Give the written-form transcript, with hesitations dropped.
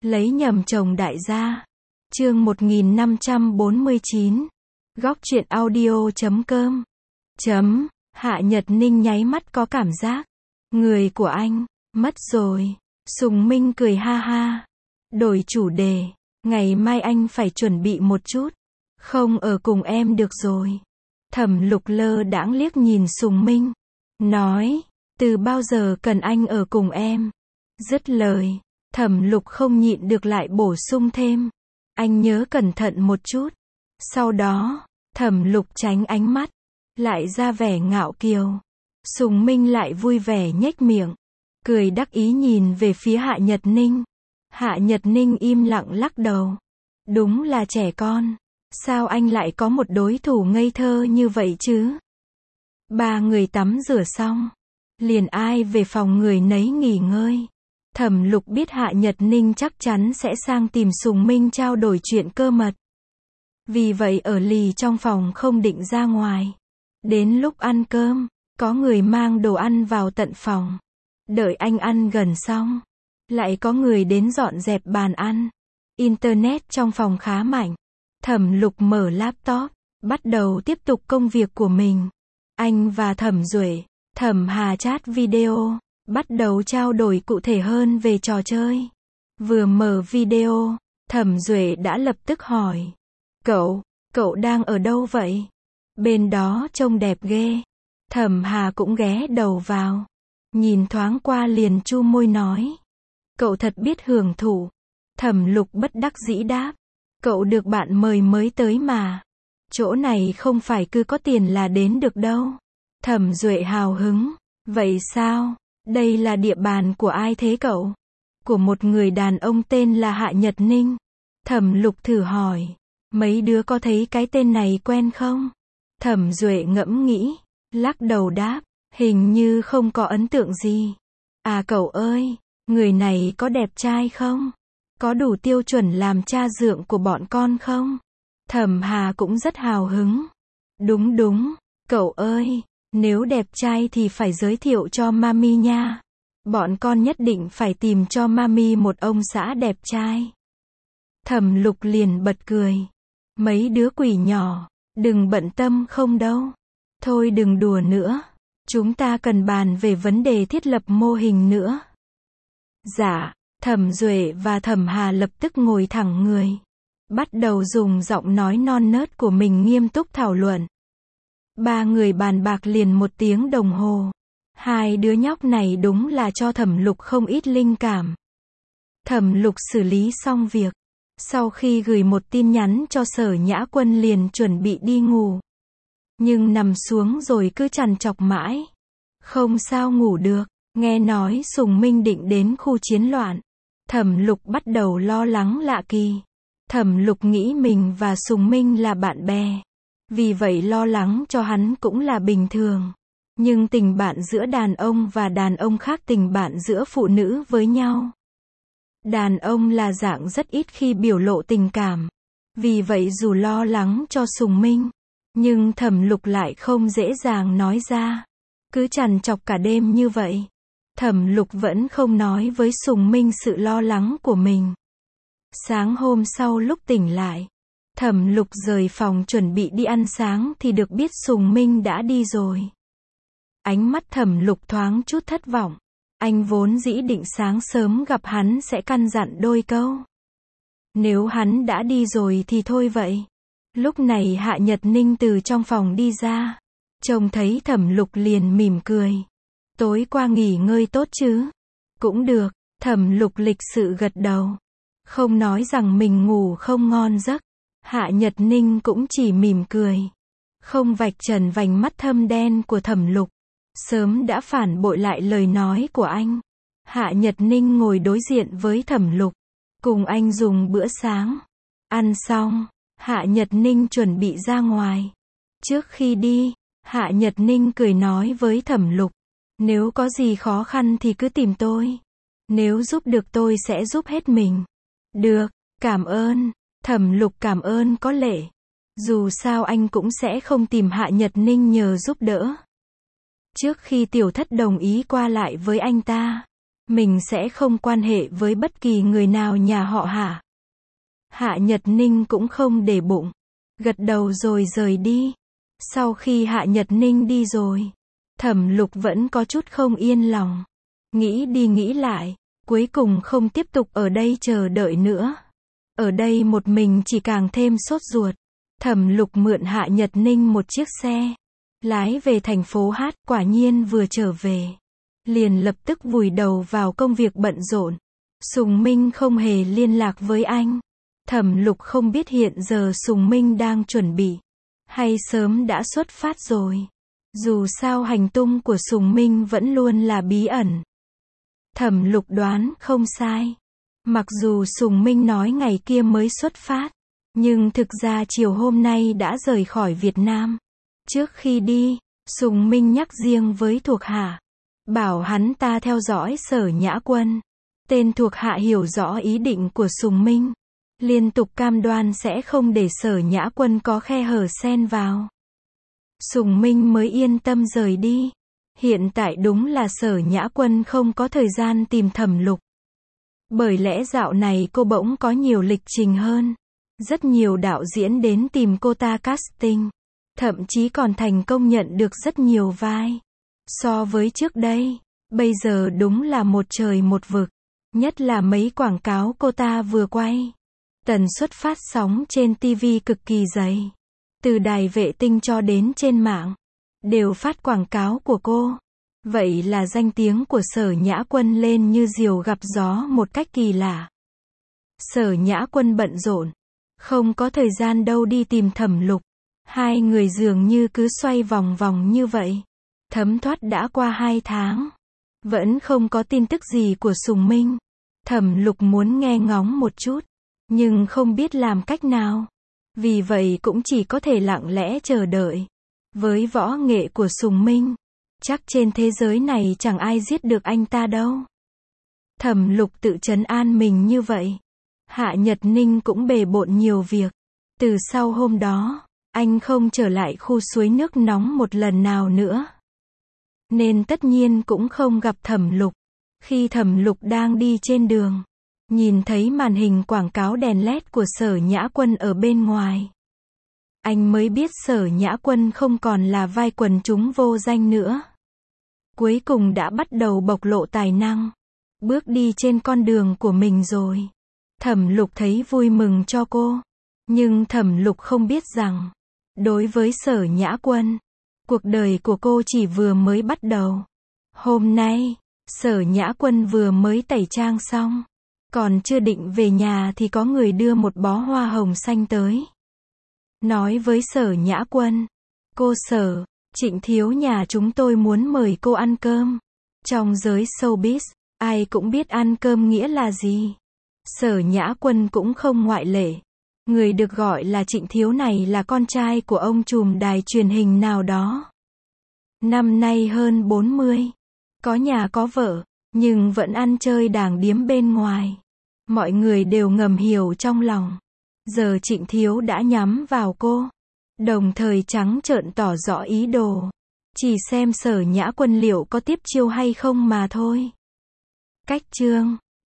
Lấy nhầm chồng đại gia. Chương 1549. Góc truyện audio.com. Hạ Nhật Ninh nháy mắt có cảm giác. Người của anh, mất rồi. Sùng Minh cười ha ha. Đổi chủ đề. Ngày mai anh phải chuẩn bị một chút. Không ở cùng em được rồi. Thẩm Lục lơ đãng liếc nhìn Sùng Minh. Nói, từ bao giờ cần anh ở cùng em? Dứt lời, Thẩm Lục không nhịn được lại bổ sung thêm. Anh nhớ cẩn thận một chút. Sau đó, Thẩm Lục tránh ánh mắt, lại ra vẻ ngạo kiều. Sùng Minh lại vui vẻ nhếch miệng, cười đắc ý nhìn về phía Hạ Nhật Ninh. Hạ Nhật Ninh im lặng lắc đầu. Đúng là trẻ con. Sao anh lại có một đối thủ ngây thơ như vậy chứ? Ba người tắm rửa xong, liền ai về phòng người nấy nghỉ ngơi. Thẩm Lục biết Hạ Nhật Ninh chắc chắn sẽ sang tìm Sùng Minh trao đổi chuyện cơ mật. Vì vậy ở lì trong phòng không định ra ngoài. Đến lúc ăn cơm, có người mang đồ ăn vào tận phòng. Đợi anh ăn gần xong, lại có người đến dọn dẹp bàn ăn. Internet trong phòng khá mạnh. Thẩm Lục mở laptop, bắt đầu tiếp tục công việc của mình. Anh và Thẩm Duệ, Thẩm Hà chat video, bắt đầu trao đổi cụ thể hơn về trò chơi. Vừa mở video, Thẩm Duệ đã lập tức hỏi. Cậu đang ở đâu vậy? Bên đó trông đẹp ghê. Thẩm Hà cũng ghé đầu vào. Nhìn thoáng qua liền chu môi nói. Cậu thật biết hưởng thụ. Thẩm Lục bất đắc dĩ đáp. Cậu được bạn mời mới tới mà. Chỗ này không phải cứ có tiền là đến được đâu. Thẩm Duệ hào hứng. Vậy sao? Đây là địa bàn của ai thế cậu? Của một người đàn ông tên là Hạ Nhật Ninh. Thẩm Lục thử hỏi. Mấy đứa có thấy cái tên này quen không? Thẩm Duệ ngẫm nghĩ, lắc đầu đáp. Hình như không có ấn tượng gì. À cậu ơi, người này có đẹp trai không? Có đủ tiêu chuẩn làm cha dượng của bọn con không? Thẩm Hà cũng rất hào hứng. Đúng, cậu ơi, nếu đẹp trai thì phải giới thiệu cho mami nha. Bọn con nhất định phải tìm cho mami một ông xã đẹp trai. Thẩm Lục liền bật cười. Mấy đứa quỷ nhỏ, đừng bận tâm không đâu. Thôi đừng đùa nữa. Chúng ta cần bàn về vấn đề thiết lập mô hình nữa. Dạ. Thẩm Duệ và Thẩm Hà lập tức ngồi thẳng người. Bắt đầu dùng giọng nói non nớt của mình nghiêm túc thảo luận. Ba người bàn bạc liền 1 tiếng đồng hồ. Hai đứa nhóc này đúng là cho Thẩm Lục không ít linh cảm. Thẩm Lục xử lý xong việc. Sau khi gửi một tin nhắn cho Sở Nhã Quân liền chuẩn bị đi ngủ. Nhưng nằm xuống rồi cứ trằn trọc mãi. Không sao ngủ được. Nghe nói Sùng Minh định đến khu chiến loạn. Thẩm Lục bắt đầu lo lắng lạ kỳ. Thẩm Lục nghĩ mình và Sùng Minh là bạn bè. Vì vậy lo lắng cho hắn cũng là bình thường. Nhưng tình bạn giữa đàn ông và đàn ông khác tình bạn giữa phụ nữ với nhau. Đàn ông là dạng rất ít khi biểu lộ tình cảm. Vì vậy dù lo lắng cho Sùng Minh, nhưng Thẩm Lục lại không dễ dàng nói ra. Cứ trằn trọc cả đêm như vậy. Thẩm Lục vẫn không nói với Sùng Minh sự lo lắng của mình. Sáng hôm sau lúc tỉnh lại, Thẩm Lục rời phòng chuẩn bị đi ăn sáng thì được biết Sùng Minh đã đi rồi. Ánh mắt Thẩm Lục thoáng chút thất vọng. Anh vốn dĩ định sáng sớm gặp hắn sẽ căn dặn đôi câu. Nếu hắn đã đi rồi thì thôi vậy. Lúc này Hạ Nhật Ninh từ trong phòng đi ra. Trông thấy Thẩm Lục liền mỉm cười. Tối qua nghỉ ngơi tốt chứ? Cũng được. Thẩm Lục lịch sự gật đầu. Không nói rằng mình ngủ không ngon giấc. Hạ Nhật Ninh cũng chỉ mỉm cười. Không vạch trần vành mắt thâm đen của Thẩm Lục. Sớm đã phản bội lại lời nói của anh. Hạ Nhật Ninh ngồi đối diện với Thẩm Lục. Cùng anh dùng bữa sáng. Ăn xong, Hạ Nhật Ninh chuẩn bị ra ngoài. Trước khi đi, Hạ Nhật Ninh cười nói với Thẩm Lục. Nếu có gì khó khăn thì cứ tìm tôi. Nếu giúp được tôi sẽ giúp hết mình. Được, cảm ơn. Thẩm Lục cảm ơn có lệ. Dù sao anh cũng sẽ không tìm Hạ Nhật Ninh nhờ giúp đỡ. Trước khi Tiểu Thất đồng ý qua lại với anh ta, mình sẽ không quan hệ với bất kỳ người nào nhà họ Hạ. Hạ Nhật Ninh cũng không để bụng, gật đầu rồi rời đi. Sau khi Hạ Nhật Ninh đi rồi, Thẩm Lục vẫn có chút không yên lòng. Nghĩ đi nghĩ lại, cuối cùng không tiếp tục ở đây chờ đợi nữa. Ở đây một mình chỉ càng thêm sốt ruột. Thẩm Lục mượn Hạ Nhật Ninh một chiếc xe, lái về thành phố Hát, quả nhiên vừa trở về, liền lập tức vùi đầu vào công việc bận rộn. Sùng Minh không hề liên lạc với anh. Thẩm Lục không biết hiện giờ Sùng Minh đang chuẩn bị, hay sớm đã xuất phát rồi. Dù sao hành tung của Sùng Minh vẫn luôn là bí ẩn. Thẩm Lục đoán không sai. Mặc dù Sùng Minh nói ngày kia mới xuất phát, nhưng thực ra chiều hôm nay đã rời khỏi Việt Nam. Trước khi đi, Sùng Minh nhắc riêng với thuộc hạ, bảo hắn ta theo dõi Sở Nhã Quân. Tên thuộc hạ hiểu rõ ý định của Sùng Minh, liên tục cam đoan sẽ không để Sở Nhã Quân có khe hở xen vào. Sùng Minh mới yên tâm rời đi. Hiện tại đúng là Sở Nhã Quân không có thời gian tìm Thẩm Lục. Bởi lẽ dạo này cô bỗng có nhiều lịch trình hơn. Rất nhiều đạo diễn đến tìm cô ta casting. Thậm chí còn thành công nhận được rất nhiều vai. So với trước đây, bây giờ đúng là một trời một vực. Nhất là mấy quảng cáo cô ta vừa quay. Tần suất phát sóng trên TV cực kỳ dày. Từ đài vệ tinh cho đến trên mạng, đều phát quảng cáo của cô. Vậy là danh tiếng của Sở Nhã Quân lên như diều gặp gió một cách kỳ lạ. Sở Nhã Quân bận rộn, không có thời gian đâu đi tìm Thẩm Lục. Hai người dường như cứ xoay vòng vòng như vậy. Thấm thoát đã qua 2 tháng. Vẫn không có tin tức gì của Sùng Minh. Thẩm Lục muốn nghe ngóng một chút, nhưng không biết làm cách nào. Vì vậy cũng chỉ có thể lặng lẽ chờ đợi. Với võ nghệ của Sùng Minh, chắc trên thế giới này chẳng ai giết được anh ta đâu. Thẩm Lục tự trấn an mình như vậy. Hạ Nhật Ninh cũng bề bộn nhiều việc. Từ sau hôm đó, anh không trở lại khu suối nước nóng một lần nào nữa. Nên tất nhiên cũng không gặp Thẩm Lục. Khi Thẩm Lục đang đi trên đường, nhìn thấy màn hình quảng cáo đèn LED của Sở Nhã Quân ở bên ngoài. Anh mới biết Sở Nhã Quân không còn là vai quần chúng vô danh nữa. Cuối cùng đã bắt đầu bộc lộ tài năng. Bước đi trên con đường của mình rồi. Thẩm Lục thấy vui mừng cho cô. Nhưng Thẩm Lục không biết rằng, đối với Sở Nhã Quân, cuộc đời của cô chỉ vừa mới bắt đầu. Hôm nay, Sở Nhã Quân vừa mới tẩy trang xong. Còn chưa định về nhà thì có người đưa một bó hoa hồng xanh tới. Nói với Sở Nhã Quân, cô Sở, Trịnh thiếu nhà chúng tôi muốn mời cô ăn cơm. Trong giới showbiz, ai cũng biết ăn cơm nghĩa là gì. Sở Nhã Quân cũng không ngoại lệ. Người được gọi là Trịnh thiếu này là con trai của ông trùm đài truyền hình nào đó. Năm nay hơn 40. Có nhà có vợ, nhưng vẫn ăn chơi đàng điếm bên ngoài. Mọi người đều ngầm hiểu trong lòng. Giờ Trịnh thiếu đã nhắm vào cô. Đồng thời trắng trợn tỏ rõ ý đồ. Chỉ xem Sở Nhã Quân liệu có tiếp chiêu hay không mà thôi. Cách chương